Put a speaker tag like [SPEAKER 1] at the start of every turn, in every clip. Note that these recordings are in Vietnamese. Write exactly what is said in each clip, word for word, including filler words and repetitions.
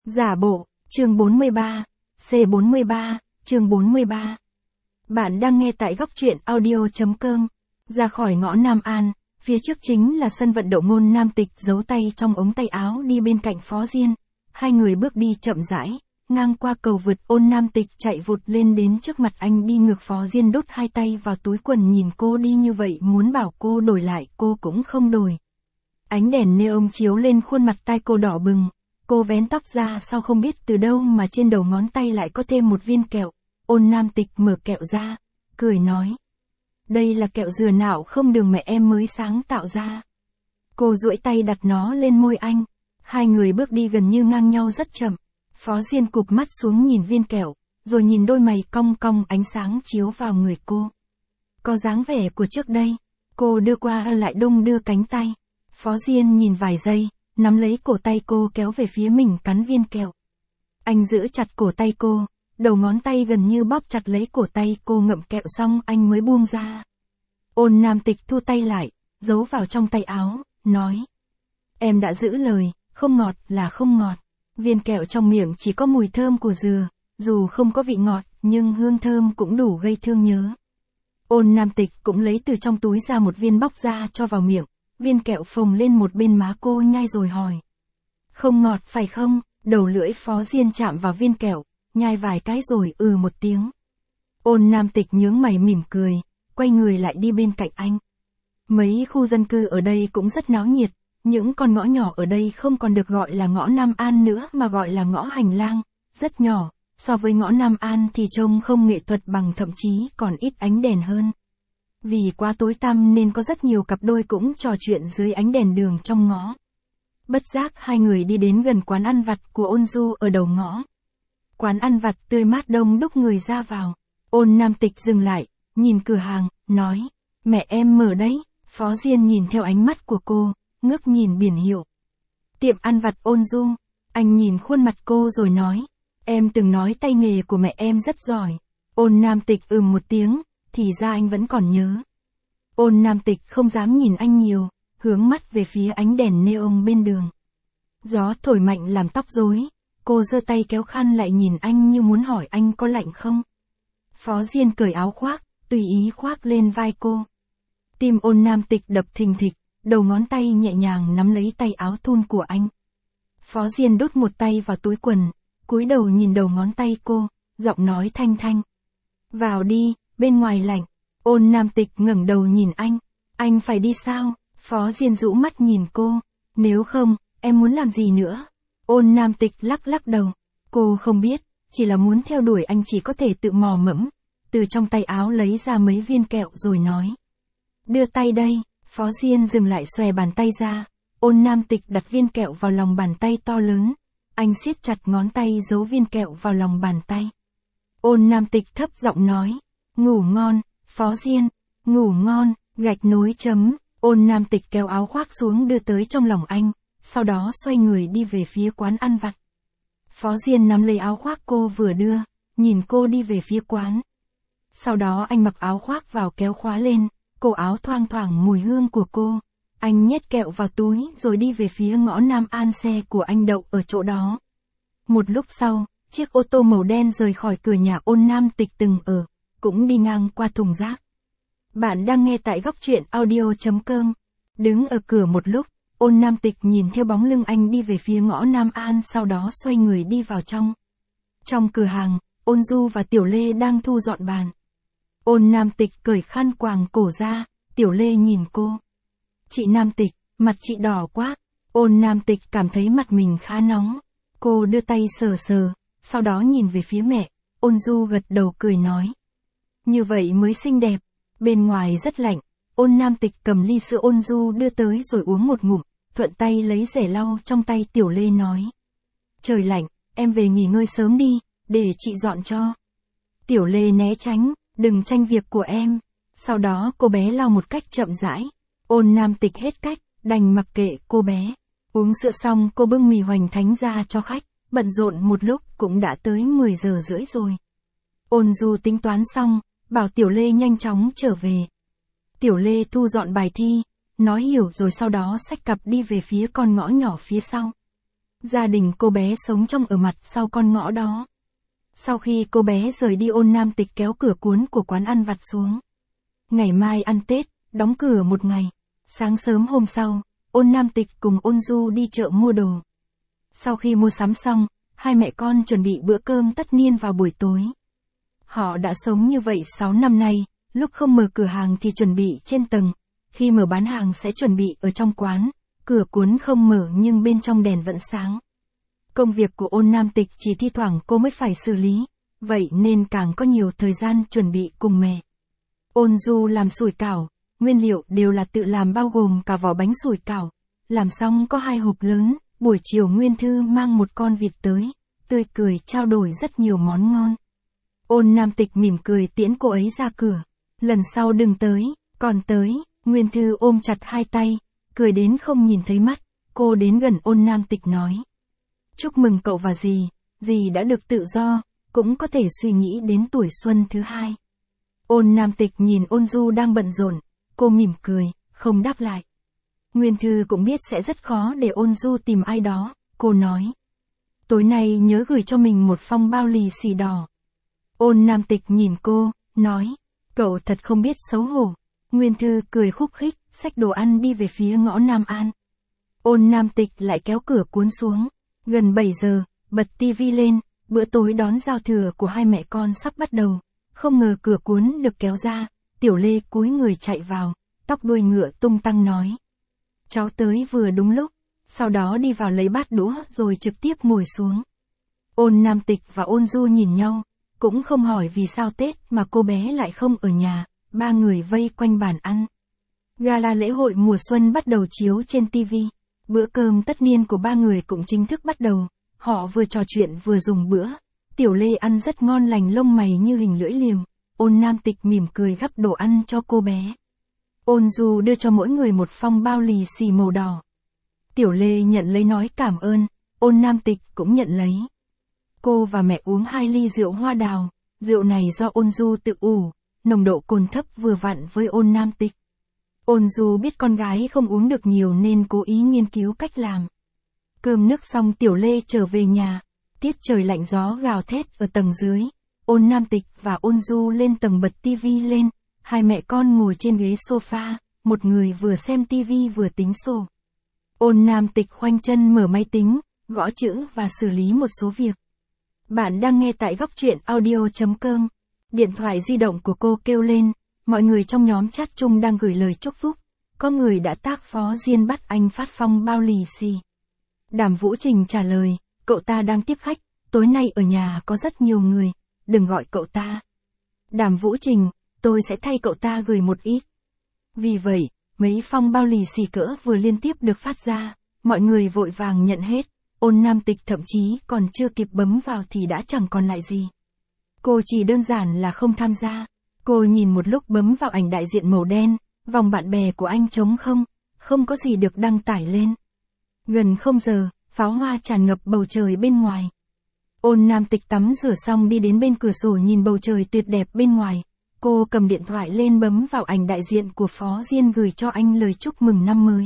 [SPEAKER 1] Giả bộ, chương bốn mươi ba, C bốn mươi ba, chương bốn mươi ba. Bạn đang nghe tại góc truyện audio.com. Ra khỏi ngõ Nam An, phía trước chính là sân vận động Ngôn Nam Tịch giấu tay trong ống tay áo đi bên cạnh Phó Diên. Hai người bước đi chậm rãi, ngang qua cầu vượt. Ôn Nam Tịch chạy vụt lên đến trước mặt anh đi ngược. Phó Diên đút hai tay vào túi quần nhìn cô đi như vậy, muốn bảo cô đổi lại cô cũng không đổi. Ánh đèn neon chiếu lên khuôn mặt, tai cô đỏ bừng. Cô vén tóc ra sau không biết từ đâu mà trên đầu ngón tay lại có thêm một viên kẹo. Ôn Nam Tịch mở kẹo ra, cười nói. Đây là kẹo dừa nạo không đường mẹ em mới sáng tạo ra. Cô duỗi tay đặt nó lên môi anh. Hai người bước đi gần như ngang nhau rất chậm. Phó Diên cụp mắt xuống nhìn viên kẹo, rồi nhìn đôi mày cong cong, ánh sáng chiếu vào người cô. Có dáng vẻ của trước đây. Cô đưa qua lại đung đưa cánh tay. Phó Diên nhìn vài giây, nắm lấy cổ tay cô kéo về phía mình, cắn viên kẹo. Anh giữ chặt cổ tay cô, đầu ngón tay gần như bóp chặt lấy cổ tay cô. Ngậm kẹo xong anh mới buông ra. Ôn Nam Tịch thu tay lại, giấu vào trong tay áo, nói. Em đã giữ lời, không ngọt là không ngọt. Viên kẹo trong miệng chỉ có mùi thơm của dừa, dù không có vị ngọt, nhưng hương thơm cũng đủ gây thương nhớ. Ôn Nam Tịch cũng lấy từ trong túi ra một viên bóc ra cho vào miệng. Viên kẹo phồng lên một bên má cô, nhai rồi hỏi. Không ngọt phải không? Đầu lưỡi Phó Diên chạm vào viên kẹo, nhai vài cái rồi ừ một tiếng. Ôn Nam Tịch nhướng mày mỉm cười, quay người lại đi bên cạnh anh. Mấy khu dân cư ở đây cũng rất náo nhiệt, những con ngõ nhỏ ở đây không còn được gọi là ngõ Nam An nữa mà gọi là ngõ hành lang, rất nhỏ, so với ngõ Nam An thì trông không nghệ thuật bằng, thậm chí còn ít ánh đèn hơn. Vì quá tối tăm nên có rất nhiều cặp đôi cũng trò chuyện dưới ánh đèn đường trong ngõ. Bất giác hai người đi đến gần quán ăn vặt của Ôn Du ở đầu ngõ. Quán ăn vặt tươi mát, đông đúc người ra vào. Ôn Nam Tịch dừng lại, nhìn cửa hàng, nói, mẹ em mở đấy. Phó Diên nhìn theo ánh mắt của cô, ngước nhìn biển hiệu. Tiệm ăn vặt Ôn Du. Anh nhìn khuôn mặt cô rồi nói, em từng nói tay nghề của mẹ em rất giỏi. Ôn Nam Tịch ừm một tiếng, thì ra anh vẫn còn nhớ. Ôn Nam Tịch không dám nhìn anh nhiều, hướng mắt về phía ánh đèn neon bên đường. Gió thổi mạnh làm tóc rối, cô giơ tay kéo khăn lại nhìn anh như muốn hỏi anh có lạnh không. Phó Diên cởi áo khoác, tùy ý khoác lên vai cô. Tim Ôn Nam Tịch đập thình thịch, đầu ngón tay nhẹ nhàng nắm lấy tay áo thun của anh. Phó Diên đút một tay vào túi quần, cúi đầu nhìn đầu ngón tay cô, giọng nói thanh thanh. Vào đi, bên ngoài lạnh. Ôn Nam Tịch ngẩng đầu nhìn anh. Anh phải đi sao? Phó Diên rũ mắt nhìn cô. Nếu không, em muốn làm gì nữa? Ôn Nam Tịch lắc lắc đầu. Cô không biết, chỉ là muốn theo đuổi anh chỉ có thể tự mò mẫm. Từ trong tay áo lấy ra mấy viên kẹo rồi nói. Đưa tay đây. Phó Diên dừng lại, xòe bàn tay ra. Ôn Nam Tịch đặt viên kẹo vào lòng bàn tay to lớn. Anh siết chặt ngón tay giấu viên kẹo vào lòng bàn tay. Ôn Nam Tịch thấp giọng nói. Ngủ ngon, Phó Diên. Ngủ ngon, gạch nối chấm. Ôn Nam Tịch kéo áo khoác xuống đưa tới trong lòng anh, sau đó xoay người đi về phía quán ăn vặt. Phó Diên nắm lấy áo khoác cô vừa đưa, nhìn cô đi về phía quán. Sau đó anh mặc áo khoác vào kéo khóa lên, cổ áo thoang thoảng mùi hương của cô. Anh nhét kẹo vào túi rồi đi về phía ngõ Nam An, xe của anh đậu ở chỗ đó. Một lúc sau, chiếc ô tô màu đen rời khỏi cửa nhà Ôn Nam Tịch từng ở, cũng đi ngang qua thùng rác. Bạn đang nghe tại góc truyện audio.com. Đứng ở cửa một lúc, Ôn Nam Tịch nhìn theo bóng lưng anh đi về phía ngõ Nam An, sau đó xoay người đi vào trong. Trong cửa hàng, Ôn Du và Tiểu Lê đang thu dọn bàn. Ôn Nam Tịch cởi khăn quàng cổ ra, Tiểu Lê nhìn cô. Chị Nam Tịch, mặt chị đỏ quá. Ôn Nam Tịch cảm thấy mặt mình khá nóng. Cô đưa tay sờ sờ, sau đó nhìn về phía mẹ. Ôn Du gật đầu cười nói. Như vậy mới xinh đẹp. Bên ngoài rất lạnh. Ôn Nam Tịch cầm ly sữa Ôn Du đưa tới rồi uống một ngụm, thuận tay lấy rẻ lau trong tay. Tiểu Lê nói. Trời lạnh, em về nghỉ ngơi sớm đi, để chị dọn cho. Tiểu Lê né tránh, đừng tranh việc của em. Sau đó cô bé lau một cách chậm rãi. Ôn Nam Tịch hết cách, đành mặc kệ cô bé. Uống sữa xong cô bưng mì hoành thánh ra cho khách, bận rộn một lúc cũng đã tới mười giờ rưỡi rồi. Ôn Du tính toán xong, bảo Tiểu Lê nhanh chóng trở về. Tiểu Lê thu dọn bài thi, nói hiểu rồi sau đó xách cặp đi về phía con ngõ nhỏ phía sau. Gia đình cô bé sống trong ở mặt sau con ngõ đó. Sau khi cô bé rời đi, Ôn Nam Tịch kéo cửa cuốn của quán ăn vặt xuống. Ngày mai ăn Tết, đóng cửa một ngày. Sáng sớm hôm sau, Ôn Nam Tịch cùng Ôn Du đi chợ mua đồ. Sau khi mua sắm xong, hai mẹ con chuẩn bị bữa cơm tất niên vào buổi tối. Họ đã sống như vậy sáu năm nay, lúc không mở cửa hàng thì chuẩn bị trên tầng, khi mở bán hàng sẽ chuẩn bị ở trong quán, cửa cuốn không mở nhưng bên trong đèn vẫn sáng. Công việc của Ôn Nam Tịch chỉ thi thoảng cô mới phải xử lý, vậy nên càng có nhiều thời gian chuẩn bị cùng mẹ. Ôn Du làm sủi cảo, nguyên liệu đều là tự làm bao gồm cả vỏ bánh sủi cảo. Làm xong có hai hộp lớn, buổi chiều Nguyên Thư mang một con vịt tới, tươi cười trao đổi rất nhiều món ngon. Ôn Nam Tịch mỉm cười tiễn cô ấy ra cửa. Lần sau đừng tới, còn tới, Nguyên Thư ôm chặt hai tay, cười đến không nhìn thấy mắt, cô đến gần Ôn Nam Tịch nói. Chúc mừng cậu và dì, dì đã được tự do, cũng có thể suy nghĩ đến tuổi xuân thứ hai. Ôn Nam Tịch nhìn Ôn Du đang bận rộn, cô mỉm cười, không đáp lại. Nguyên Thư cũng biết sẽ rất khó để Ôn Du tìm ai đó, cô nói. Tối nay nhớ gửi cho mình một phong bao lì xì đỏ. Ôn Nam Tịch nhìn cô, nói, cậu thật không biết xấu hổ. Nguyên Thư cười khúc khích, xách đồ ăn đi về phía ngõ Nam An. Ôn Nam Tịch lại kéo cửa cuốn xuống. Gần bảy giờ, bật tivi lên, bữa tối đón giao thừa của hai mẹ con sắp bắt đầu. Không ngờ cửa cuốn được kéo ra, Tiểu Lê cúi người chạy vào, tóc đuôi ngựa tung tăng nói. Cháu tới vừa đúng lúc, sau đó đi vào lấy bát đũa rồi trực tiếp ngồi xuống. Ôn Nam Tịch và Ôn Du nhìn nhau, cũng không hỏi vì sao Tết mà cô bé lại không ở nhà, ba người vây quanh bàn ăn. Gala lễ hội mùa xuân bắt đầu chiếu trên tivi. Bữa cơm tất niên của ba người cũng chính thức bắt đầu, họ vừa trò chuyện vừa dùng bữa. Tiểu Lê ăn rất ngon lành, lông mày như hình lưỡi liềm. Ôn Nam Tịch mỉm cười gắp đồ ăn cho cô bé. Ôn Du đưa cho mỗi người một phong bao lì xì màu đỏ. Tiểu Lê nhận lấy nói cảm ơn, Ôn Nam Tịch cũng nhận lấy. Cô và mẹ uống hai ly rượu hoa đào, rượu này do Ôn Du tự ủ, nồng độ cồn thấp vừa vặn với Ôn Nam Tịch. Ôn Du biết con gái không uống được nhiều nên cố ý nghiên cứu cách làm. Cơm nước xong Tiểu Lê trở về nhà, tiết trời lạnh gió gào thét ở tầng dưới. Ôn Nam Tịch và Ôn Du lên tầng bật tivi lên, hai mẹ con ngồi trên ghế sofa, một người vừa xem tivi vừa tính sổ. Ôn Nam Tịch khoanh chân mở máy tính, gõ chữ và xử lý một số việc. Bạn đang nghe tại góc truyện audio chấm com. Điện thoại di động của cô kêu lên, mọi người trong nhóm chat chung đang gửi lời chúc phúc. Có người đã tác phó Diên bắt anh phát phong bao lì xì. Đàm Vũ Trình trả lời, cậu ta đang tiếp khách, tối nay ở nhà có rất nhiều người, đừng gọi cậu ta. Đàm Vũ Trình, tôi sẽ thay cậu ta gửi một ít. Vì vậy, mấy phong bao lì xì cỡ vừa liên tiếp được phát ra, mọi người vội vàng nhận hết. Ôn Nam Tịch thậm chí còn chưa kịp bấm vào thì đã chẳng còn lại gì. Cô chỉ đơn giản là không tham gia. Cô nhìn một lúc bấm vào ảnh đại diện màu đen, vòng bạn bè của anh trống không, không có gì được đăng tải lên. Gần không giờ, pháo hoa tràn ngập bầu trời bên ngoài. Ôn Nam Tịch tắm rửa xong đi đến bên cửa sổ nhìn bầu trời tuyệt đẹp bên ngoài. Cô cầm điện thoại lên bấm vào ảnh đại diện của Phó Diên gửi cho anh lời chúc mừng năm mới.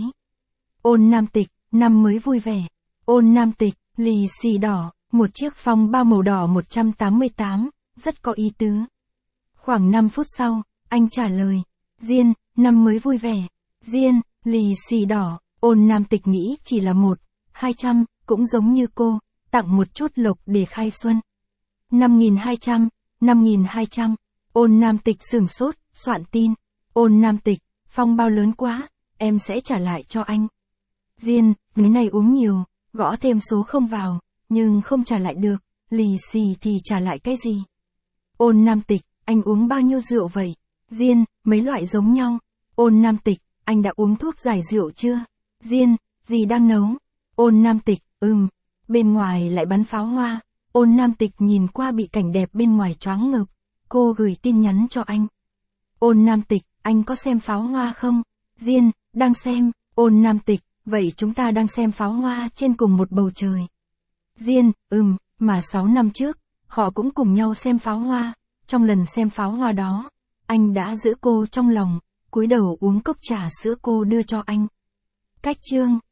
[SPEAKER 1] Ôn Nam Tịch, năm mới vui vẻ. Ôn Nam Tịch, lì xì đỏ, một chiếc phong bao màu đỏ một trăm tám mươi tám, rất có ý tứ. Khoảng năm phút sau, anh trả lời, Diên, năm mới vui vẻ. Diên, lì xì đỏ. Ôn Nam Tịch nghĩ chỉ là một, hai trăm, cũng giống như cô, tặng một chút lộc để khai xuân. năm nghìn hai trăm, năm nghìn hai trăm. Ôn Nam Tịch sửng sốt, soạn tin. Ôn Nam Tịch, phong bao lớn quá, em sẽ trả lại cho anh. Diên, cái này uống nhiều, gõ thêm số không vào, nhưng không trả lại được, lì xì thì trả lại cái gì? Ôn Nam Tịch, anh uống bao nhiêu rượu vậy? Diên, mấy loại giống nhau. Ôn Nam Tịch, anh đã uống thuốc giải rượu chưa? Diên, gì đang nấu? Ôn Nam Tịch, ừm, bên ngoài lại bắn pháo hoa. Ôn Nam Tịch nhìn qua bị cảnh đẹp bên ngoài choáng ngợp. Cô gửi tin nhắn cho anh. Ôn Nam Tịch, anh có xem pháo hoa không? Diên, đang xem. Ôn Nam Tịch, vậy chúng ta đang xem pháo hoa trên cùng một bầu trời. Diên, ừm, mà sáu năm trước, họ cũng cùng nhau xem pháo hoa. Trong lần xem pháo hoa đó, anh đã giữ cô trong lòng, cúi đầu uống cốc trà sữa cô đưa cho anh. Cách chương